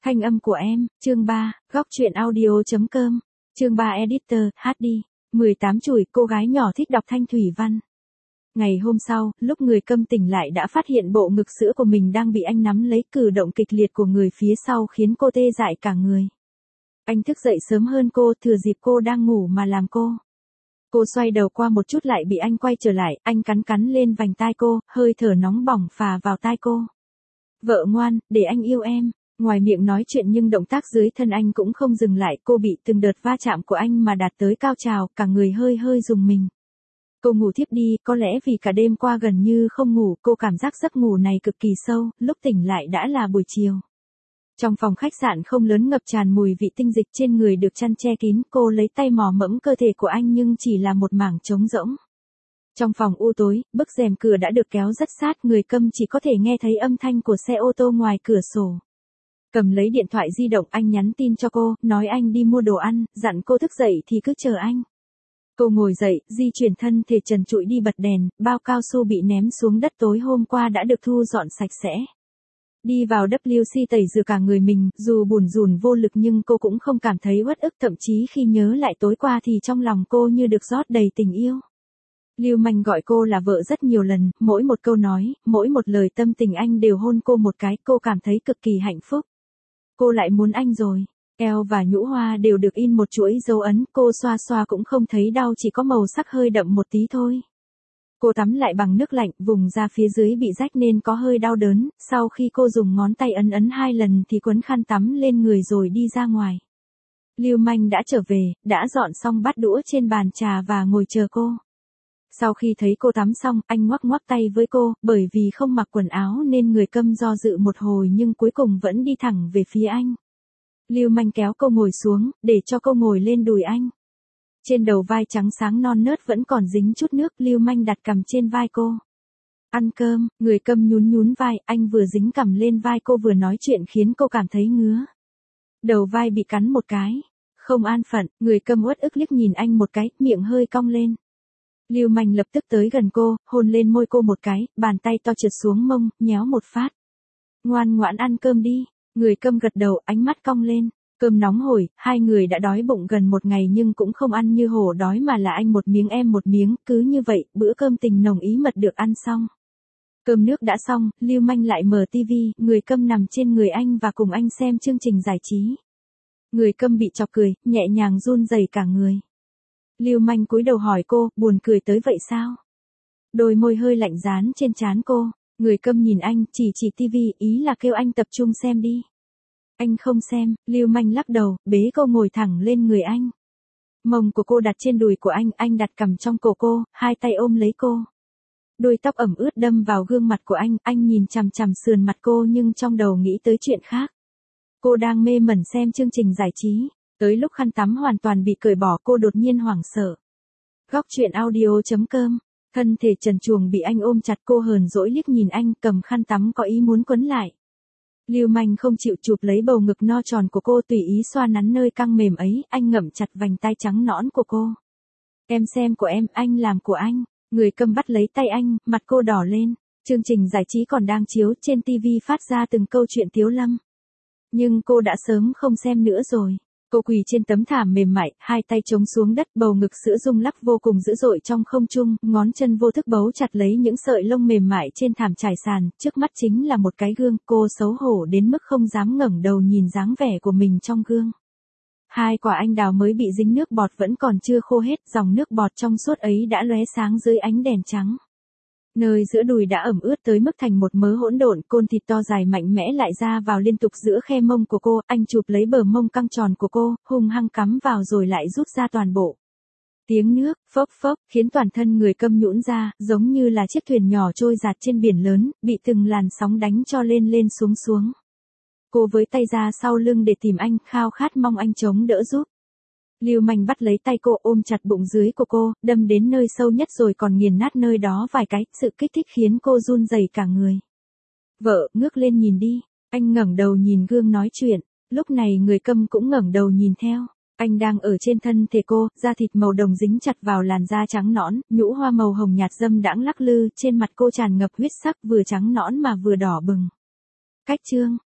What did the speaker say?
Thanh âm của em, chương 3, góc truyện audio.com, chương 3 editor, HD, 18 chùi, cô gái nhỏ thích đọc thanh thủy văn. Ngày hôm sau, lúc người Câm tỉnh lại đã phát hiện bộ ngực sữa của mình đang bị anh nắm lấy, cử động kịch liệt của người phía sau khiến cô tê dại cả người. Anh thức dậy sớm hơn cô, thừa dịp cô đang ngủ mà làm cô. Cô xoay đầu qua một chút lại bị anh quay trở lại, anh cắn lên vành tai cô, hơi thở nóng bỏng phà vào tai cô. Vợ ngoan, để anh yêu em. Ngoài miệng nói chuyện nhưng động tác dưới thân anh cũng không dừng lại, cô bị từng đợt va chạm của anh mà đạt tới cao trào, cả người hơi rùng mình. Cô ngủ thiếp đi, có lẽ vì cả đêm qua gần như không ngủ, cô cảm giác giấc ngủ này cực kỳ sâu, lúc tỉnh lại đã là buổi chiều. Trong phòng khách sạn không lớn ngập tràn mùi vị tinh dịch, trên người được chăn che kín, cô lấy tay mò mẫm cơ thể của anh nhưng chỉ là một mảng trống rỗng. Trong phòng u tối, bức rèm cửa đã được kéo rất sát, người Câm chỉ có thể nghe thấy âm thanh của xe ô tô ngoài cửa sổ. Cầm lấy điện thoại di động, anh nhắn tin cho cô, nói anh đi mua đồ ăn, dặn cô thức dậy thì cứ chờ anh. Cô ngồi dậy, di chuyển thân thể trần trụi đi bật đèn, bao cao su bị ném xuống đất tối hôm qua đã được thu dọn sạch sẽ. Đi vào WC tẩy rửa cả người mình, dù bủn rủn vô lực nhưng cô cũng không cảm thấy uất ức, thậm chí khi nhớ lại tối qua thì trong lòng cô như được rót đầy tình yêu. Lưu Manh gọi cô là vợ rất nhiều lần, mỗi một câu nói, mỗi một lời tâm tình anh đều hôn cô một cái, cô cảm thấy cực kỳ hạnh phúc. Cô lại muốn anh rồi. Eo và nhũ hoa đều được in một chuỗi dấu ấn, cô xoa xoa cũng không thấy đau, chỉ có màu sắc hơi đậm một tí thôi. Cô tắm lại bằng nước lạnh, vùng da phía dưới bị rách nên có hơi đau đớn, sau khi cô dùng ngón tay ấn 2 lần thì quấn khăn tắm lên người rồi đi ra ngoài. Lưu Manh đã trở về, đã dọn xong bát đũa trên bàn trà và ngồi chờ cô. Sau khi thấy cô tắm xong, anh ngoắc tay với cô, bởi vì không mặc quần áo nên người Câm do dự một hồi nhưng cuối cùng vẫn đi thẳng về phía anh. Lưu Manh kéo cô ngồi xuống, để cho cô ngồi lên đùi anh. Trên đầu vai trắng sáng non nớt vẫn còn dính chút nước, Lưu Manh đặt cằm trên vai cô. Ăn cơm, người Câm nhún vai, anh vừa dính cằm lên vai cô vừa nói chuyện khiến cô cảm thấy ngứa. Đầu vai bị cắn một cái. Không an phận, người Câm uất ức liếc nhìn anh một cái, miệng hơi cong lên. Lưu Manh lập tức tới gần cô, hôn lên môi cô một cái, bàn tay to trượt xuống mông, nhéo một phát. Ngoan ngoãn ăn cơm đi. Người Câm gật đầu, ánh mắt cong lên. Cơm nóng hổi, hai người đã đói bụng gần một ngày nhưng cũng không ăn như hổ đói mà là anh một miếng em một miếng, cứ như vậy, bữa cơm tình nồng ý mật được ăn xong. Cơm nước đã xong, Lưu Manh lại mở tivi, người Câm nằm trên người anh và cùng anh xem chương trình giải trí. Người Câm bị chọc cười, nhẹ nhàng run rẩy cả người. Lưu Manh cúi đầu hỏi cô, buồn cười tới vậy sao? Đôi môi hơi lạnh dán trên trán cô, người Câm nhìn anh, chỉ tivi, ý là kêu anh tập trung xem đi. Anh không xem, Lưu Manh lắc đầu, bế cô ngồi thẳng lên người anh. Mông của cô đặt trên đùi của anh đặt cằm trong cổ cô, hai tay ôm lấy cô. Đôi tóc ẩm ướt đâm vào gương mặt của anh nhìn chằm sườn mặt cô nhưng trong đầu nghĩ tới chuyện khác. Cô đang mê mẩn xem chương trình giải trí, tới lúc khăn tắm hoàn toàn bị cởi bỏ cô đột nhiên hoảng sợ. Góc truyện audio.com, thân thể trần truồng bị anh ôm chặt, cô hờn dỗi liếc nhìn anh, cầm khăn tắm có ý muốn quấn lại. Lưu Manh không chịu, chụp lấy bầu ngực no tròn của cô tùy ý xoa nắn nơi căng mềm ấy, anh ngậm chặt vành tai trắng nõn của cô. Em xem của em, anh làm của anh. Người Câm bắt lấy tay anh, mặt cô đỏ lên. Chương trình giải trí còn đang chiếu, trên TV phát ra từng câu chuyện Tiếu Lâm. Nhưng cô đã sớm không xem nữa rồi. Cô quỳ trên tấm thảm mềm mại, hai tay chống xuống đất, bầu ngực sữa rung lắc vô cùng dữ dội trong không trung, ngón chân vô thức bấu chặt lấy những sợi lông mềm mại trên thảm trải sàn, trước mắt chính là một cái gương, cô xấu hổ đến mức không dám ngẩng đầu nhìn dáng vẻ của mình trong gương. Hai quả anh đào mới bị dính nước bọt vẫn còn chưa khô hết, dòng nước bọt trong suốt ấy đã lóe sáng dưới ánh đèn trắng. Nơi giữa đùi đã ẩm ướt tới mức thành một mớ hỗn độn, côn thịt to dài mạnh mẽ lại ra vào liên tục giữa khe mông của cô, anh chụp lấy bờ mông căng tròn của cô, hung hăng cắm vào rồi lại rút ra toàn bộ. Tiếng nước, phốc phốc, khiến toàn thân người Câm nhũn ra, giống như là chiếc thuyền nhỏ trôi dạt trên biển lớn, bị từng làn sóng đánh cho lên xuống. Cô với tay ra sau lưng để tìm anh, khao khát mong anh chống đỡ giúp. Lưu Manh bắt lấy tay cô, ôm chặt bụng dưới của cô, đâm đến nơi sâu nhất rồi còn nghiền nát nơi đó vài cái, sự kích thích khiến cô run rẩy cả người. Vợ, ngước lên nhìn đi. Anh ngẩng đầu nhìn gương nói chuyện, lúc này người Câm cũng ngẩng đầu nhìn theo. Anh đang ở trên thân thể cô, da thịt màu đồng dính chặt vào làn da trắng nõn, nhũ hoa màu hồng nhạt dâm đãng lắc lư, trên mặt cô tràn ngập huyết sắc, vừa trắng nõn mà vừa đỏ bừng. Cách chương,